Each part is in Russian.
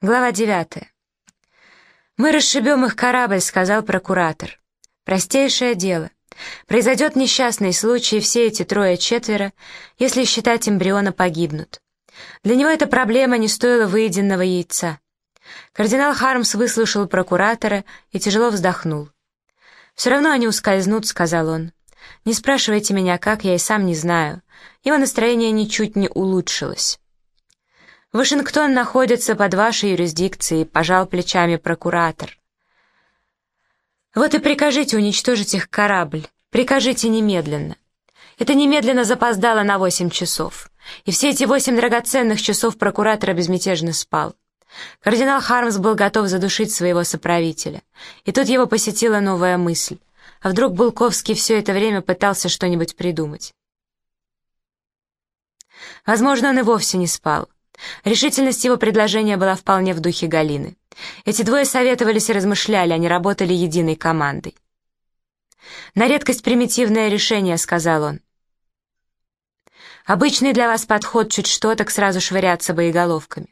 Глава 9. «Мы расшибем их корабль», — сказал прокуратор. «Простейшее дело. Произойдет несчастный случай, и все эти трое-четверо, если считать эмбриона, погибнут. Для него эта проблема не стоила выеденного яйца». Кардинал Хармс выслушал прокуратора и тяжело вздохнул. «Все равно они ускользнут», — сказал он. «Не спрашивайте меня, как, я и сам не знаю». Его настроение ничуть не улучшилось. «Вашингтон находится под вашей юрисдикцией», — пожал плечами прокуратор. «Вот и прикажите уничтожить их корабль. Прикажите немедленно». Это немедленно запоздало на 8 часов. И все эти 8 драгоценных часов прокуратор безмятежно спал. Кардинал Хармс был готов задушить своего соправителя. И тут его посетила новая мысль. А вдруг Булковский все это время пытался что-нибудь придумать? Возможно, он и вовсе не спал. Решительность его предложения была вполне в духе Галины. Эти двое советовались и размышляли, они работали единой командой. «На редкость примитивное решение», — сказал он. «Обычный для вас подход чуть что, так сразу швыряться боеголовками».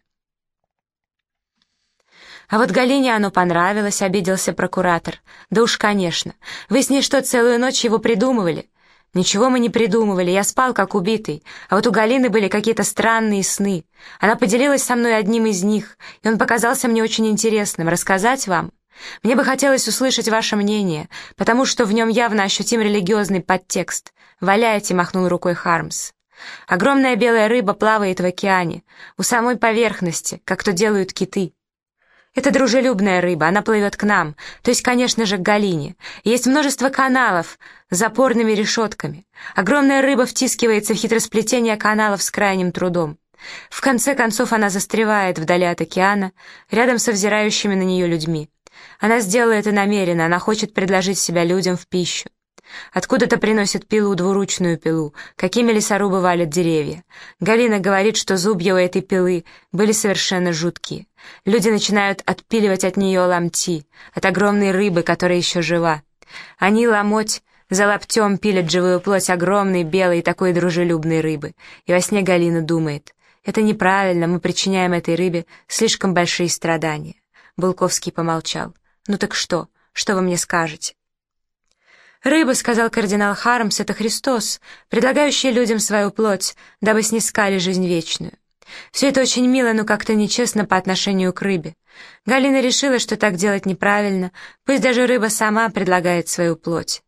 «А вот Галине оно понравилось», — обиделся прокуратор. «Да уж, конечно. Вы с ней что, целую ночь его придумывали?» «Ничего мы не придумывали, я спал как убитый, а вот у Галины были какие-то странные сны. Она поделилась со мной одним из них, и он показался мне очень интересным. Рассказать вам? Мне бы хотелось услышать ваше мнение, потому что в нем явно ощутим религиозный подтекст». «Валяйте», — махнул рукой Хармс. «Огромная белая рыба плавает в океане, у самой поверхности, как то делают киты. Это дружелюбная рыба, она плывет к нам, то есть, конечно же, к Галине. Есть множество каналов с запорными решетками. Огромная рыба втискивается в хитросплетение каналов с крайним трудом. В конце концов она застревает вдали от океана, рядом со взирающими на нее людьми. Она сделала это намеренно, она хочет предложить себя людям в пищу. Откуда-то приносит пилу, двуручную пилу, какими лесорубы валят деревья. Галина говорит, что зубья у этой пилы были совершенно жуткие. Люди начинают отпиливать от нее ломти, от огромной рыбы, которая еще жива. Они ломоть за лоптем пилят живую плоть огромной, белой, такой дружелюбной рыбы. И во сне Галина думает: это неправильно, мы причиняем этой рыбе слишком большие страдания. Булковский помолчал. «Ну так что? Что вы мне скажете?» «Рыба, — сказал кардинал Хармс, — это Христос, предлагающий людям свою плоть, дабы снискали жизнь вечную. Все это очень мило, но как-то нечестно по отношению к рыбе. Галина решила, что так делать неправильно, пусть даже рыба сама предлагает свою плоть.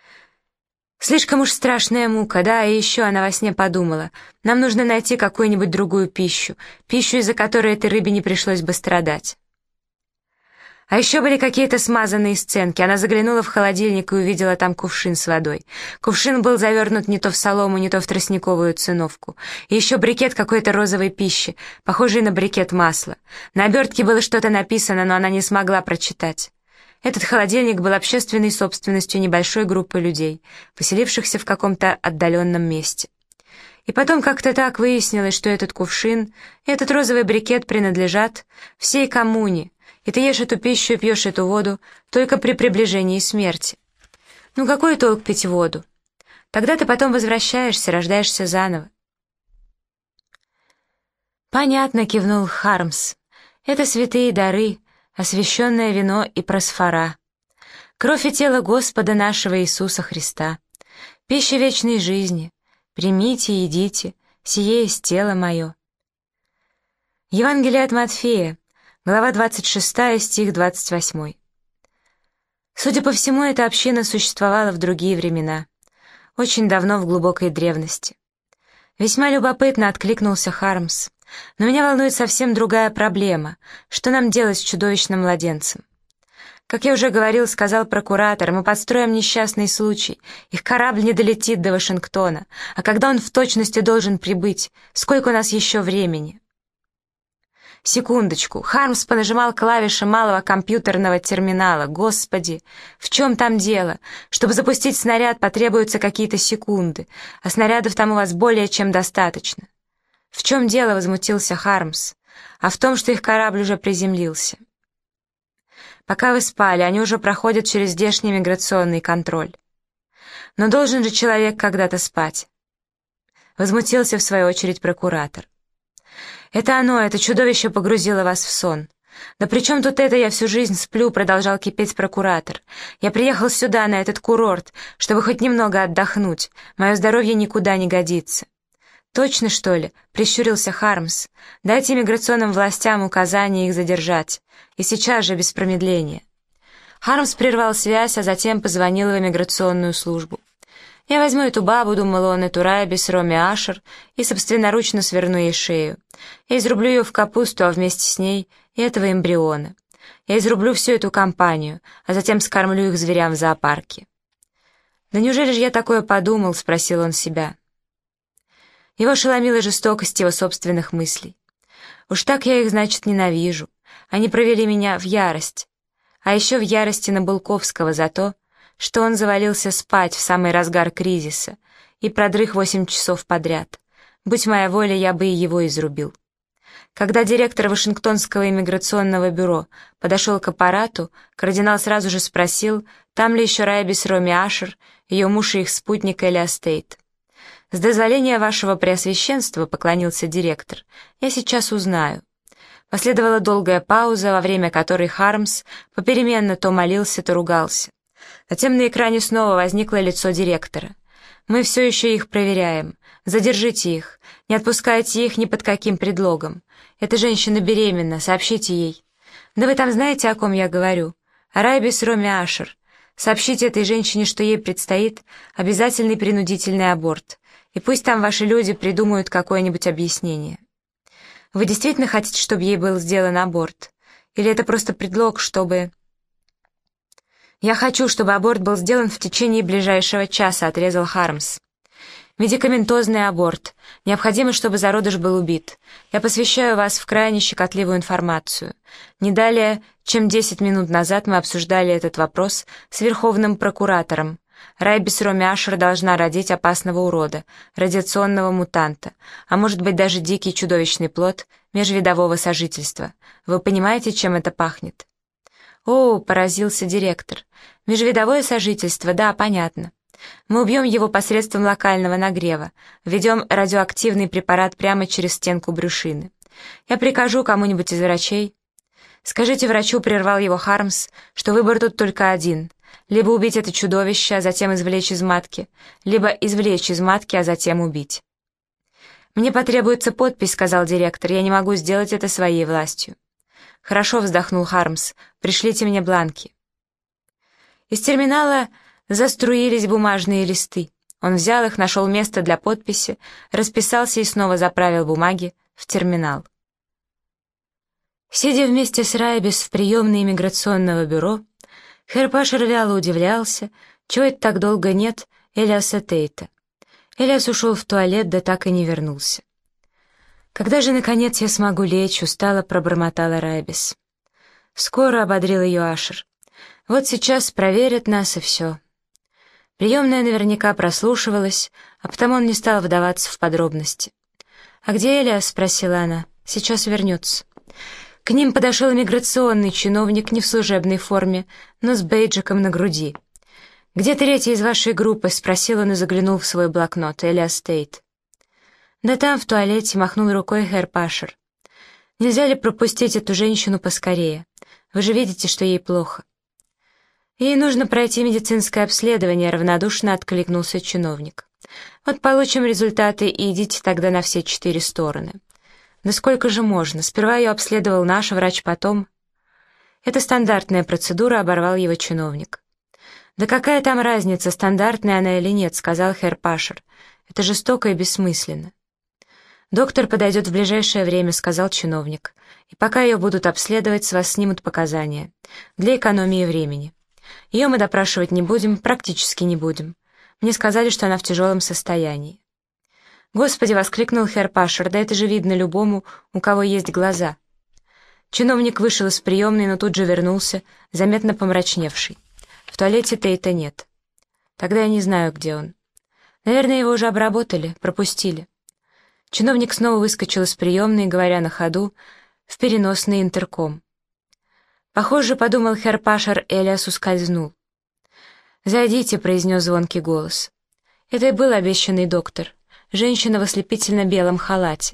Слишком уж страшная мука, да, и еще она во сне подумала, нам нужно найти какую-нибудь другую пищу, из-за которой этой рыбе не пришлось бы страдать». А еще были какие-то смазанные сценки. Она заглянула в холодильник и увидела там кувшин с водой. Кувшин был завернут не то в солому, не то в тростниковую циновку. И еще брикет какой-то розовой пищи, похожий на брикет масла. На обертке было что-то написано, но она не смогла прочитать. Этот холодильник был общественной собственностью небольшой группы людей, поселившихся в каком-то отдаленном месте. И потом как-то так выяснилось, что этот кувшин и этот розовый брикет принадлежат всей коммуне, и ты ешь эту пищу и пьешь эту воду только при приближении смерти. Ну какой толк пить воду? Тогда ты потом возвращаешься, рождаешься заново. «Понятно», — кивнул Хармс. «Это святые дары, освященное вино и просфора. Кровь и тело Господа нашего Иисуса Христа. Пища вечной жизни. Примите и едите, сие есть тело мое». Евангелие от Матфея, глава 26, стих 28. Судя по всему, эта община существовала в другие времена, очень давно, в глубокой древности. «Весьма любопытно», — откликнулся Хармс. «Но меня волнует совсем другая проблема. Что нам делать с чудовищным младенцем?» «Как я уже говорил, — сказал прокуратор, — мы подстроим несчастный случай. Их корабль не долетит до Вашингтона. А когда он в точности должен прибыть? Сколько у нас еще времени?» Секундочку. Хармс понажимал клавиши малого компьютерного терминала. Господи, в чем там дело? Чтобы запустить снаряд, потребуются какие-то секунды, а снарядов там у вас более чем достаточно. «В чем дело?» — возмутился Хармс. «А в том, что их корабль уже приземлился. Пока вы спали, они уже проходят через здешний миграционный контроль. Но должен же человек когда-то спать». Возмутился в свою очередь прокуратор. Это оно, это чудовище погрузило вас в сон. «Да при чем тут это? Я всю жизнь сплю», — продолжал кипеть прокуратор. «Я приехал сюда, на этот курорт, чтобы хоть немного отдохнуть. Мое здоровье никуда не годится». «Точно, что ли?» — прищурился Хармс. «Дайте иммиграционным властям указание их задержать. И сейчас же, без промедления». Хармс прервал связь, а затем позвонил в иммиграционную службу. «Я возьму эту бабу», — думал он, — «эту Райбис Роми Ашер, и собственноручно сверну ей шею. Я изрублю ее в капусту, а вместе с ней и этого эмбриона. Я изрублю всю эту компанию, а затем скормлю их зверям в зоопарке». «Да неужели же я такое подумал?» — спросил он себя. Его ошеломила жестокость его собственных мыслей. «Уж так я их, значит, ненавижу. Они провели меня в ярость. А еще в ярости на Булковского за то, что он завалился спать в самый разгар кризиса и продрых 8 часов подряд. Будь моя воля, я бы и его изрубил». Когда директор Вашингтонского иммиграционного бюро подошел к аппарату, кардинал сразу же спросил, там ли еще Райбис Роми Ашер, ее муж и их спутник Элиас Тейт. «С дозволения вашего преосвященства», — поклонился директор, — «я сейчас узнаю». Последовала долгая пауза, во время которой Хармс попеременно то молился, то ругался. Затем на экране снова возникло лицо директора. «Мы все еще их проверяем. Задержите их. Не отпускайте их ни под каким предлогом. Эта женщина беременна, сообщите ей». «Да вы там знаете, о ком я говорю? О Райбис Роми Ашер. Сообщите этой женщине, что ей предстоит обязательный принудительный аборт. И пусть там ваши люди придумают какое-нибудь объяснение». «Вы действительно хотите, чтобы ей был сделан аборт? Или это просто предлог, чтобы...» «Я хочу, чтобы аборт был сделан в течение ближайшего часа», — отрезал Хармс. «Медикаментозный аборт. Необходимо, чтобы зародыш был убит. Я посвящаю вас в крайне щекотливую информацию. Не далее, чем 10 минут назад мы обсуждали этот вопрос с верховным прокуратором. Райбис Роми Ашер должна родить опасного урода, радиационного мутанта, а может быть даже дикий чудовищный плод межвидового сожительства. Вы понимаете, чем это пахнет?» «О», — поразился директор, — «межвидовое сожительство, да, понятно. Мы убьем его посредством локального нагрева, введем радиоактивный препарат прямо через стенку брюшины. Я прикажу кому-нибудь из врачей». «Скажите врачу», — прервал его Хармс, — «что выбор тут только один. Либо убить это чудовище, а затем извлечь из матки, либо извлечь из матки, а затем убить». «Мне потребуется подпись», — сказал директор, — «я не могу сделать это своей властью». «Хорошо», — вздохнул Хармс, — «пришлите мне бланки». Из терминала заструились бумажные листы. Он взял их, нашел место для подписи, расписался и снова заправил бумаги в терминал. Сидя вместе с Райбис в приемной иммиграционного бюро, Хэр Пашер вяло удивлялся, чего это так долго нет Элиаса Тейта. Элиас ушел в туалет, да так и не вернулся. «Когда же, наконец, я смогу лечь?» — устало пробормотала Райбис. «Скоро», — ободрил ее Ашер. «Вот сейчас проверят нас, и все». Приемная наверняка прослушивалась, а потому он не стал вдаваться в подробности. «А где Элиас?» — спросила она. «Сейчас вернется». К ним подошел иммиграционный чиновник не в служебной форме, но с бейджиком на груди. «Где третий из вашей группы?» — спросил он и заглянул в свой блокнот. Элиас Тейт. «Да там, в туалете», — махнул рукой Хэр Пашер. «Нельзя ли пропустить эту женщину поскорее? Вы же видите, что ей плохо». «Ей нужно пройти медицинское обследование», — равнодушно откликнулся чиновник. «Вот получим результаты и идите тогда на все 4 стороны». «Да сколько же можно? Сперва ее обследовал наш врач, потом...» «Это стандартная процедура», — оборвал его чиновник. «Да какая там разница, стандартная она или нет», — сказал Хэр Пашер. «Это жестоко и бессмысленно». «Доктор подойдет в ближайшее время», — сказал чиновник. «И пока ее будут обследовать, с вас снимут показания. Для экономии времени. Ее мы допрашивать не будем, практически не будем. Мне сказали, что она в тяжелом состоянии». «Господи!» — воскликнул Хэр Пашер. «Да это же видно любому, у кого есть глаза». Чиновник вышел из приемной, но тут же вернулся, заметно помрачневший. В туалете Тейта нет. Тогда я не знаю, где он. Наверное, его уже обработали, пропустили. Чиновник снова выскочил из приемной, говоря на ходу, в переносный интерком. Похоже, подумал Хэр Пашер, Элиас ускользнул. «Зайдите», — произнес звонкий голос. Это и был обещанный доктор. Женщина в ослепительно-белом халате.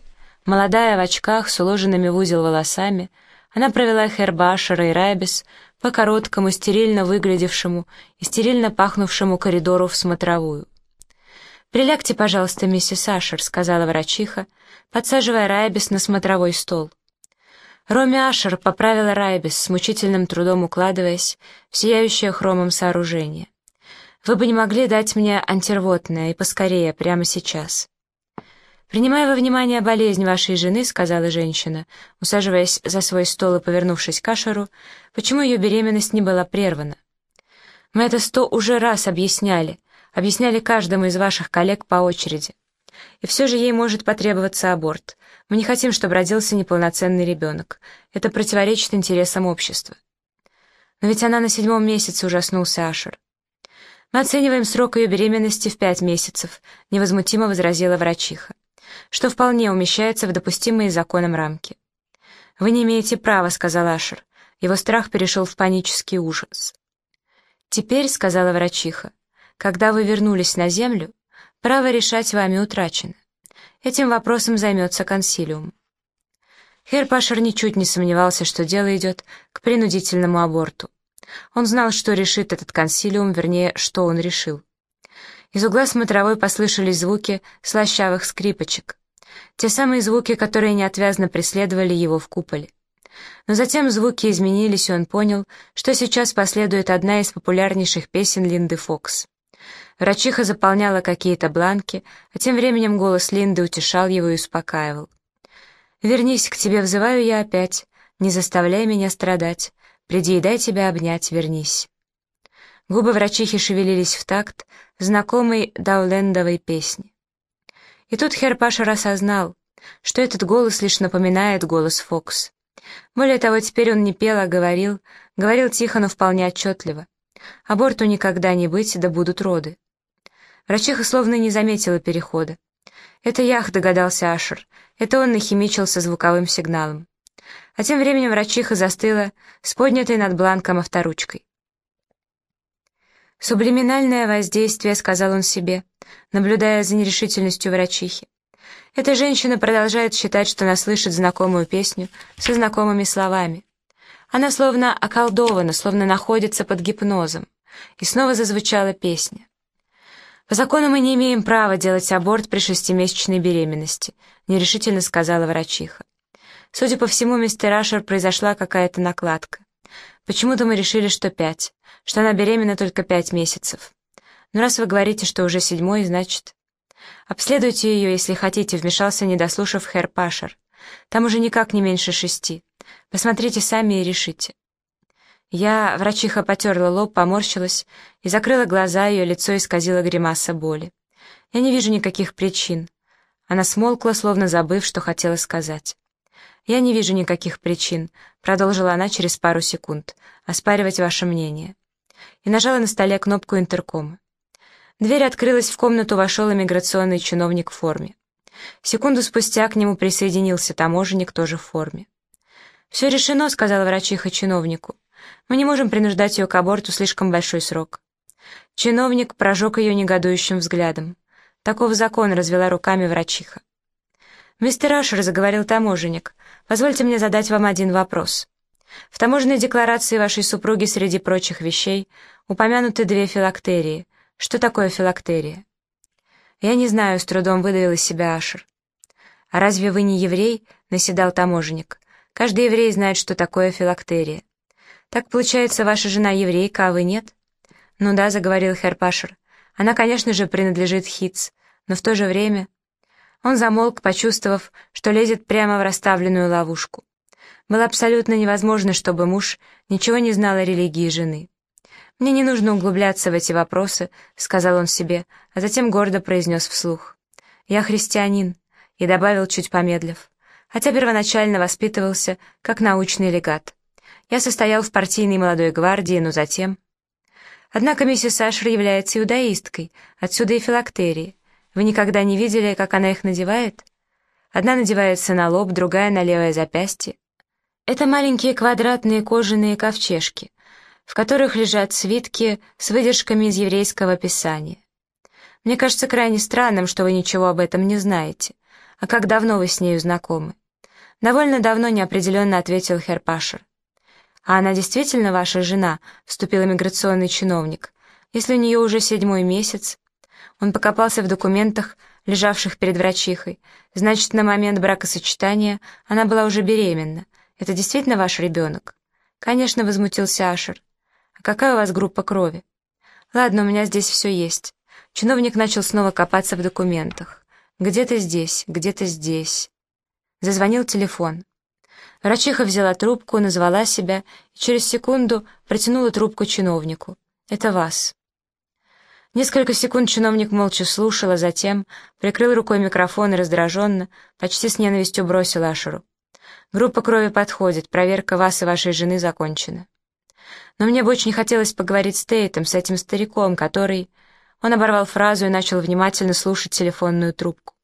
Молодая, в очках, с уложенными в узел волосами, она провела Херба Ашера и Райбис по короткому, стерильно выглядевшему и стерильно пахнувшему коридору в смотровую. «Прилягте, пожалуйста, миссис Ашер», — сказала врачиха, подсаживая Райбис на смотровой стол. Роми Ашер поправила Райбис, с мучительным трудом укладываясь в сияющее хромом сооружение. «Вы бы не могли дать мне антирвотное, и поскорее, прямо сейчас». «Принимая во внимание болезнь вашей жены», — сказала женщина, усаживаясь за свой стол и повернувшись к Ашеру, «почему ее беременность не была прервана? Мы это 100 уже раз объясняли каждому из ваших коллег по очереди. И все же ей может потребоваться аборт. Мы не хотим, чтобы родился неполноценный ребенок. Это противоречит интересам общества». «Но ведь она на 7-м месяце», — ужаснулся Ашер. «Мы оцениваем срок ее беременности в 5 месяцев», — невозмутимо возразила врачиха, «что вполне умещается в допустимые законом рамки». «Вы не имеете права», — сказал Ашер. Его страх перешел в панический ужас. «Теперь», — сказала врачиха, — «когда вы вернулись на землю, право решать вами утрачено. Этим вопросом займется консилиум». Херб Ашер ничуть не сомневался, что дело идет к принудительному аборту. Он знал, что решит этот консилиум, вернее, что он решил. Из угла смотровой послышались звуки слащавых скрипочек. Те самые звуки, которые неотвязно преследовали его в куполе. Но затем звуки изменились, и он понял, что сейчас последует одна из популярнейших песен Линды Фокс. Врачиха заполняла какие-то бланки, а тем временем голос Линды утешал его и успокаивал. «Вернись, к тебе взываю я опять, не заставляй меня страдать, приди и дай тебя обнять, вернись». Губы врачихи шевелились в такт знакомой даулендовой песни. И тут Херб Ашер осознал, что этот голос лишь напоминает голос Фокс. Более того, теперь он не пел, а говорил тихо, но вполне отчетливо. «Аборту никогда не быть, да будут роды». Врачиха словно не заметила перехода. «Это Ях», — догадался Ашер, — это он нахимичился звуковым сигналом. А тем временем врачиха застыла с поднятой над бланком авторучкой. «Сублиминальное воздействие», — сказал он себе, наблюдая за нерешительностью врачихи. Эта женщина продолжает считать, что она слышит знакомую песню со знакомыми словами. Она словно околдована, словно находится под гипнозом. И снова зазвучала песня. «По закону мы не имеем права делать аборт при 6-месячной беременности», — нерешительно сказала врачиха. «Судя по всему, мистер Ашер, произошла какая-то накладка. Почему-то мы решили, что 5, что она беременна только 5 месяцев. Но раз вы говорите, что уже 7-й, значит...» «Обследуйте ее, если хотите», — вмешался, не дослушав, Херб Ашер. «Там уже никак не меньше 6. Посмотрите сами и решите». Врачиха потерла лоб, поморщилась и закрыла глаза, ее лицо исказило гримаса боли. «Я не вижу никаких причин». Она смолкла, словно забыв, что хотела сказать. «Я не вижу никаких причин», — продолжила она через пару секунд, — «оспаривать ваше мнение». И нажала на столе кнопку интеркома. Дверь открылась, в комнату вошел иммиграционный чиновник в форме. Секунду спустя к нему присоединился таможенник, тоже в форме. «Все решено», — сказала врачиха чиновнику. «Мы не можем принуждать ее к аборту, слишком большой срок». Чиновник прожег ее негодующим взглядом. «Таков закон», — развела руками врачиха. «Мистер Ашер», — заговорил таможенник, — «позвольте мне задать вам один вопрос. В таможенной декларации вашей супруги среди прочих вещей упомянуты 2 филактерии. Что такое филактерия?» «Я не знаю», — с трудом выдавил из себя Ашер. «А разве вы не еврей?» — наседал таможенник. «Каждый еврей знает, что такое филактерия». «Так, получается, ваша жена еврейка, а вы нет?» «Ну да», — заговорил Херб Ашер. «Она, конечно же, принадлежит Хитц, но в то же время...» Он замолк, почувствовав, что лезет прямо в расставленную ловушку. Было абсолютно невозможно, чтобы муж ничего не знал о религии жены. «Мне не нужно углубляться в эти вопросы», — сказал он себе, а затем гордо произнес вслух. «Я христианин», и добавил, чуть помедлив, хотя первоначально воспитывался как научный легат. «Я состоял в партийной молодой гвардии, но затем...» «Однако миссис Ашер является иудаисткой, отсюда и филактерии. Вы никогда не видели, как она их надевает? Одна надевается на лоб, другая на левое запястье. Это маленькие квадратные кожаные ковчежки, в которых лежат свитки с выдержками из еврейского писания. Мне кажется крайне странным, что вы ничего об этом не знаете. «А как давно вы с нею знакомы?» «Довольно давно», — неопределенно ответил Херр Пашер. «А она действительно ваша жена?» — вступил иммиграционный чиновник. «Если у нее уже 7-й месяц...» Он покопался в документах, лежавших перед врачихой. «Значит, на момент бракосочетания она была уже беременна. Это действительно ваш ребенок?» «Конечно», — возмутился Ашер. «А какая у вас группа крови?» «Ладно, у меня здесь все есть». Чиновник начал снова копаться в документах. «Где-то здесь, где-то здесь...» Зазвонил телефон. Врачиха взяла трубку, назвала себя и через секунду протянула трубку чиновнику. «Это вас». Несколько секунд чиновник молча слушал, а затем прикрыл рукой микрофон и раздраженно, почти с ненавистью бросил Ашеру. «Группа крови подходит, проверка вас и вашей жены закончена. Но мне бы очень хотелось поговорить с Тейтом, с этим стариком, который...» Он оборвал фразу и начал внимательно слушать телефонную трубку.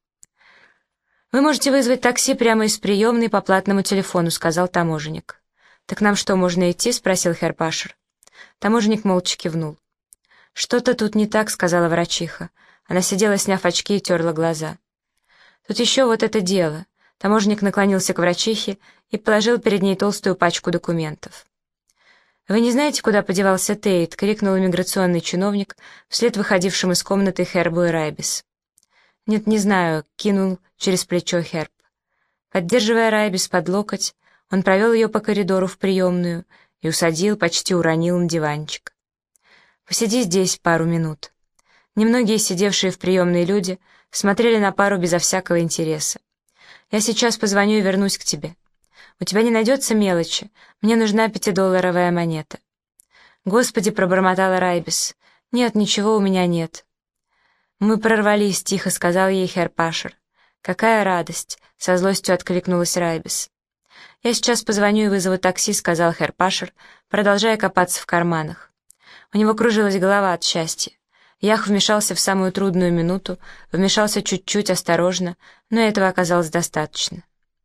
«Вы можете вызвать такси прямо из приемной по платному телефону», — сказал таможенник. «Так нам что, можно идти?» — спросил Херр Пашер. Таможенник молча кивнул. «Что-то тут не так», — сказала врачиха. Она сидела, сняв очки, и терла глаза. «Тут еще вот это дело». Таможенник наклонился к врачихе и положил перед ней толстую пачку документов. «Вы не знаете, куда подевался Тейт?» — крикнул иммиграционный чиновник вслед выходившим из комнаты Хербу и Райбис. «Нет, не знаю», — кинул через плечо Херб. Поддерживая Райбис под локоть, он провел ее по коридору в приемную и усадил, почти уронил на диванчик. «Посиди здесь пару минут». Немногие сидевшие в приемной люди смотрели на пару безо всякого интереса. «Я сейчас позвоню и вернусь к тебе. У тебя не найдется мелочи? Мне нужна 5-долларовая монета». «Господи», — пробормотала Райбис. «Нет, ничего у меня нет». «Мы прорвались», — тихо сказал ей Херр Пашер. «Какая радость!» — со злостью откликнулась Райбис. «Я сейчас позвоню и вызову такси», — сказал Херр Пашер, продолжая копаться в карманах. У него кружилась голова от счастья. Ях вмешался в самую трудную минуту, вмешался чуть-чуть, осторожно, но этого оказалось достаточно.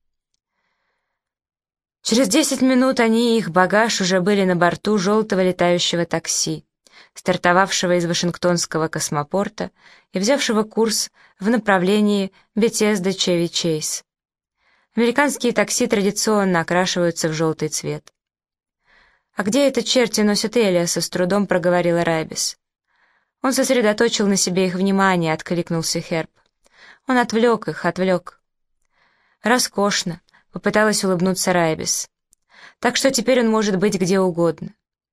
Через 10 минут они и их багаж уже были на борту желтого летающего такси, стартовавшего из Вашингтонского космопорта и взявшего курс в направлении Бетезда-Чеви-Чейз. Американские такси традиционно окрашиваются в желтый цвет. «А где это черти носят Элиаса?» — с трудом проговорила Райбис. «Он сосредоточил на себе их внимание», — откликнулся Херб. «Он отвлек их, отвлек». «Роскошно», — попыталась улыбнуться Райбис. «Так что теперь он может быть где угодно».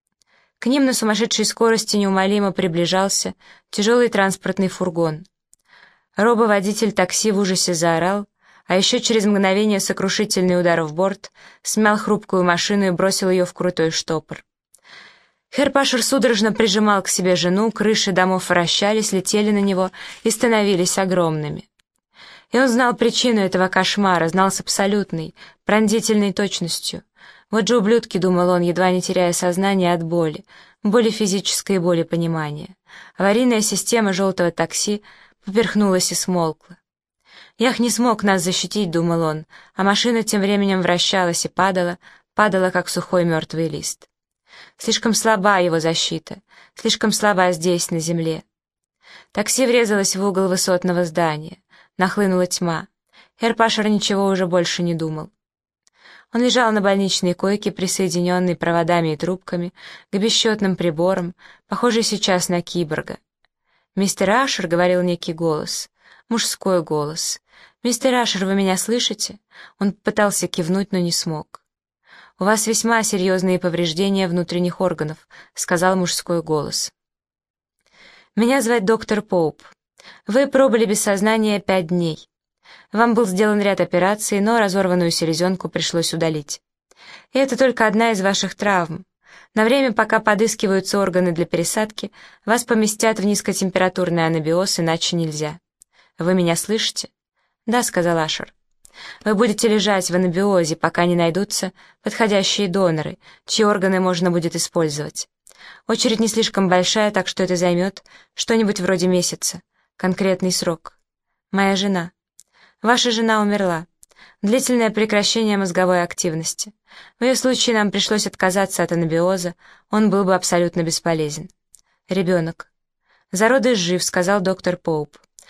К ним на сумасшедшей скорости неумолимо приближался тяжелый транспортный фургон. Робоводитель такси в ужасе заорал, а еще через мгновение сокрушительный удар в борт смял хрупкую машину и бросил ее в крутой штопор. Херр Пашер судорожно прижимал к себе жену, крыши домов вращались, летели на него и становились огромными. И он знал причину этого кошмара, знал с абсолютной, пронзительной точностью. Вот же ублюдки, думал он, едва не теряя сознание от боли физической и боли понимания. Аварийная система желтого такси поперхнулась и смолкла. «Ях не смог нас защитить», — думал он, а машина тем временем вращалась и падала, как сухой мертвый лист. Слишком слаба его защита, слишком слаба здесь, на земле. Такси врезалось в угол высотного здания. Нахлынула тьма. Херр Пашер ничего уже больше не думал. Он лежал на больничной койке, присоединенной проводами и трубками к бесчетным приборам, похожий сейчас на киборга. «Мистер Ашер», — говорил некий голос, мужской голос. «Мистер Ашер, вы меня слышите?» Он пытался кивнуть, но не смог. «У вас весьма серьезные повреждения внутренних органов», — сказал мужской голос. «Меня звать доктор Поуп. Вы пробыли без сознания 5 дней. Вам был сделан ряд операций, но разорванную селезенку пришлось удалить. И это только одна из ваших травм. На время, пока подыскиваются органы для пересадки, вас поместят в низкотемпературный анабиоз, иначе нельзя. Вы меня слышите?» «Да», — сказал Ашер. «Вы будете лежать в анабиозе, пока не найдутся подходящие доноры, чьи органы можно будет использовать. Очередь не слишком большая, так что это займет что-нибудь вроде месяца. Конкретный срок. Моя жена. Ваша жена умерла. Длительное прекращение мозговой активности. В ее случае нам пришлось отказаться от анабиоза, он был бы абсолютно бесполезен. Ребенок. Зародыш жив», — сказал доктор Поуп.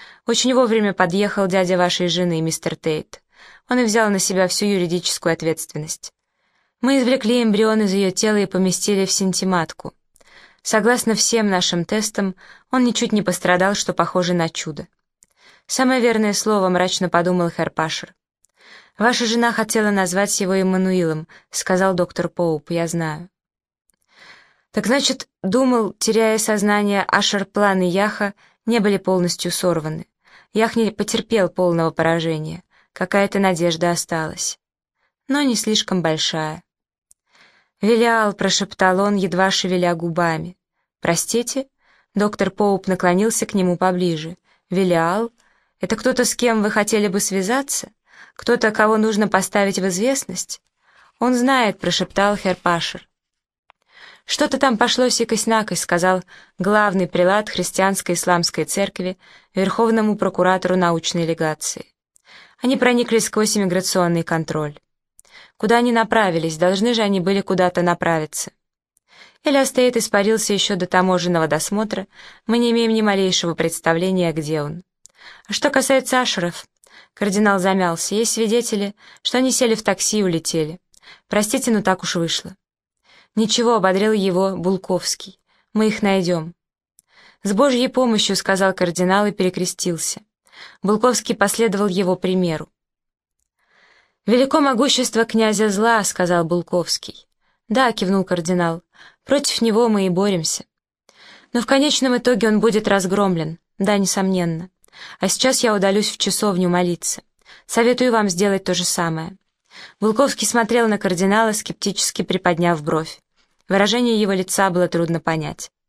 Очень вовремя подъехал дядя вашей жены, мистер Тейт. Он и взял на себя всю юридическую ответственность. Мы извлекли эмбрион из ее тела и поместили в синтематку. Согласно всем нашим тестам, он ничуть не пострадал, что похоже на чудо. «Самое верное слово», — мрачно подумал Хэр Пашер. «Ваша жена хотела назвать его Эммануилом», — сказал доктор Поуп, — «я знаю». Так значит, думал, теряя сознание, Ашер, планы Яха не были полностью сорваны. Ях не потерпел полного поражения. Какая-то надежда осталась. Но не слишком большая. «Велиал», — прошептал он, едва шевеля губами. «Простите?» — доктор Поуп наклонился к нему поближе. «Велиал? Это кто-то, с кем вы хотели бы связаться? Кто-то, кого нужно поставить в известность?» «Он знает», — прошептал Хэр Пашер. «Что-то там пошло сикость-накость», — сказал главный прелат христианской исламской церкви верховному прокуратору научной легации. Они проникли сквозь иммиграционный контроль. Куда они направились? Должны же они были куда-то направиться. Элиас Тейт испарился еще до таможенного досмотра, мы не имеем ни малейшего представления, где он. А что касается Ашеров, кардинал замялся, есть свидетели, что они сели в такси и улетели. Простите, но так уж вышло. «Ничего», — ободрил его Булковский, — «мы их найдем». «С Божьей помощью», — сказал кардинал и перекрестился. Булковский последовал его примеру. «Велико могущество князя зла», — сказал Булковский. «Да», — кивнул кардинал, — «против него мы и боремся. Но в конечном итоге он будет разгромлен, да, несомненно. А сейчас я удалюсь в часовню молиться. Советую вам сделать то же самое». Булковский смотрел на кардинала, скептически приподняв бровь. Выражение его лица было трудно понять.